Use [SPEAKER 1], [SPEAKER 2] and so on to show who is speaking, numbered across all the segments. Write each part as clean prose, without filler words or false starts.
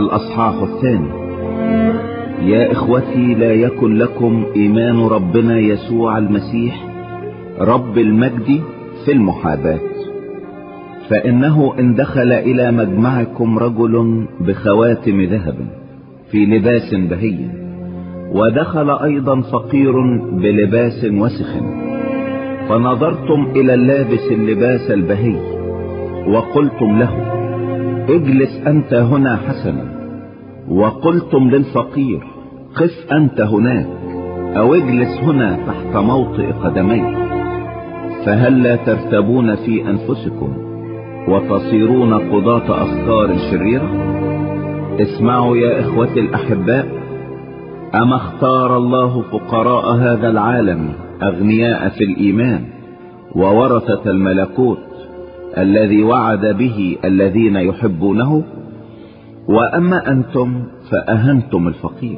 [SPEAKER 1] الأصحاح 2. يا إخوتي، لا يكن لكم إيمان ربنا يسوع المسيح رب المجد في المحاباة، فإنه إن دخل إلى مجمعكم رجل بخواتم ذهب في لباس بهي، ودخل أيضا فقير بلباس وسخ، فنظرتم إلى اللابس اللباس البهي وقلتم له اجلس أنت هنا حسنا، وقلتم للفقير قف أنت هناك، أو اجلس هنا تحت موطئ قدمي، فهل لا ترتبون في أنفسكم وتصيرون قضاة أفكار شريرة؟ اسمعوا يا إخوتي الأحباء، أما اختار الله فقراء هذا العالم أغنياء في الإيمان وورثة الملكوت الذي وعد به الذين يحبونه، وأما أنتم فأهنتم الفقير.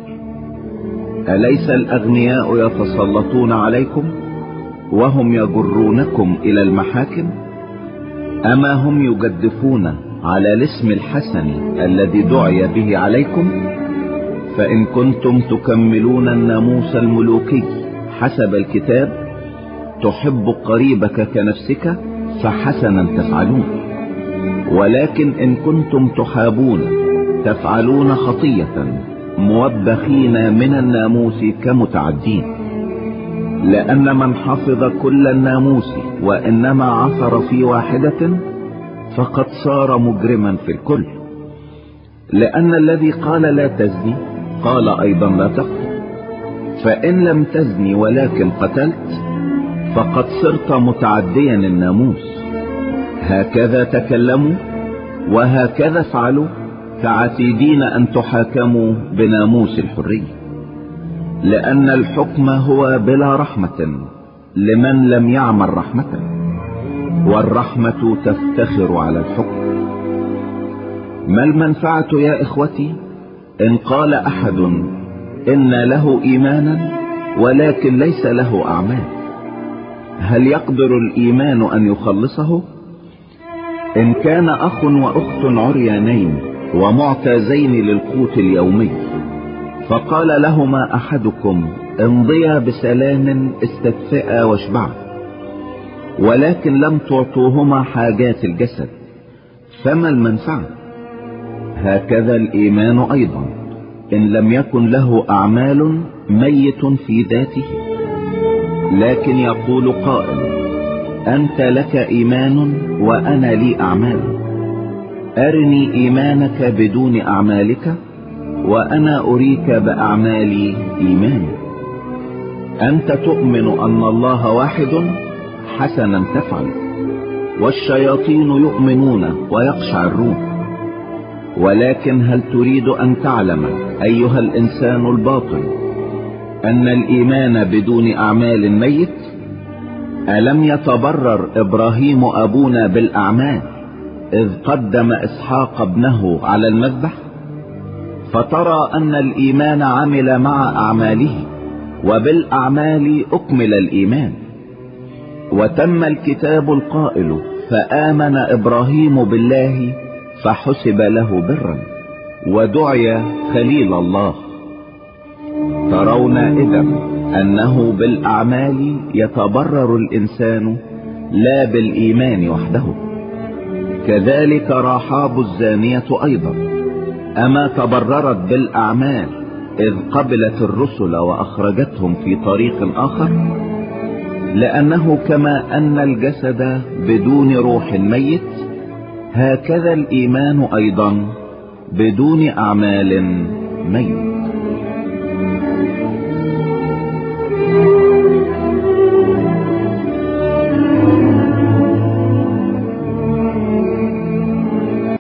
[SPEAKER 1] أليس الأغنياء يتسلطون عليكم وهم يجرونكم إلى المحاكم؟ أما هم يجدفون على الاسم الحسن الذي دعي به عليكم؟ فإن كنتم تكملون الناموس الملوكي حسب الكتاب، تحب قريبك كنفسك، فحسنا تفعلون. ولكن إن كنتم تحابون تفعلون خطية، موبخين من الناموس كمتعدين. لأن من حفظ كل الناموس وإنما عثر في واحدة فقد صار مجرما في الكل. لأن الذي قال لا تزني قال أيضا لا تقتل، فإن لم تزني ولكن قتلت فقد صرت متعديا الناموس. هكذا تكلموا وهكذا افعلوا، كعتيدين أن تحاكموا بناموس الحرية. لأن الحكم هو بلا رحمة لمن لم يعمل رحمة، والرحمة تفتخر على الحكم. ما المنفعة يا إخوتي إن قال أحد إن له إيمانا ولكن ليس له أعمال؟ هل يقدر الإيمان أن يخلصه؟ إن كان أخ وأخت عريانين ومعتازين للقوت اليومي، فقال لهما أحدكم امضيا بسلام استدفئا واشبعا، ولكن لم تعطوهما حاجات الجسد، فما المنفعة؟ هكذا الإيمان أيضا إن لم يكن له أعمال ميت في ذاته. لكن يقول قائل أنت لك إيمان وأنا لي أعمال، أرني إيمانك بدون أعمالك وأنا أريك بأعمالي إيماني. أنت تؤمن أن الله واحد، حسنا تفعل، والشياطين يؤمنون ويقشعرون. ولكن هل تريد أن تعلم أيها الإنسان الباطل أن الإيمان بدون أعمال ميت؟ ألم يتبرر إبراهيم أبونا بالأعمال إذ قدم إسحاق ابنه على المذبح؟ فترى أن الإيمان عمل مع أعماله، وبالأعمال أكمل الإيمان. وتم الكتاب القائل فآمن إبراهيم بالله فحسب له برا، ودعي خليل الله. ترون إذن أنه بالأعمال يتبرر الإنسان لا بالإيمان وحده. كذلك رحاب الزانية أيضا، أما تبررت بالأعمال إذ قبلت الرسل وأخرجتهم في طريق آخر؟ لأنه كما أن الجسد بدون روح ميت، هكذا الإيمان أيضا بدون أعمال ميت.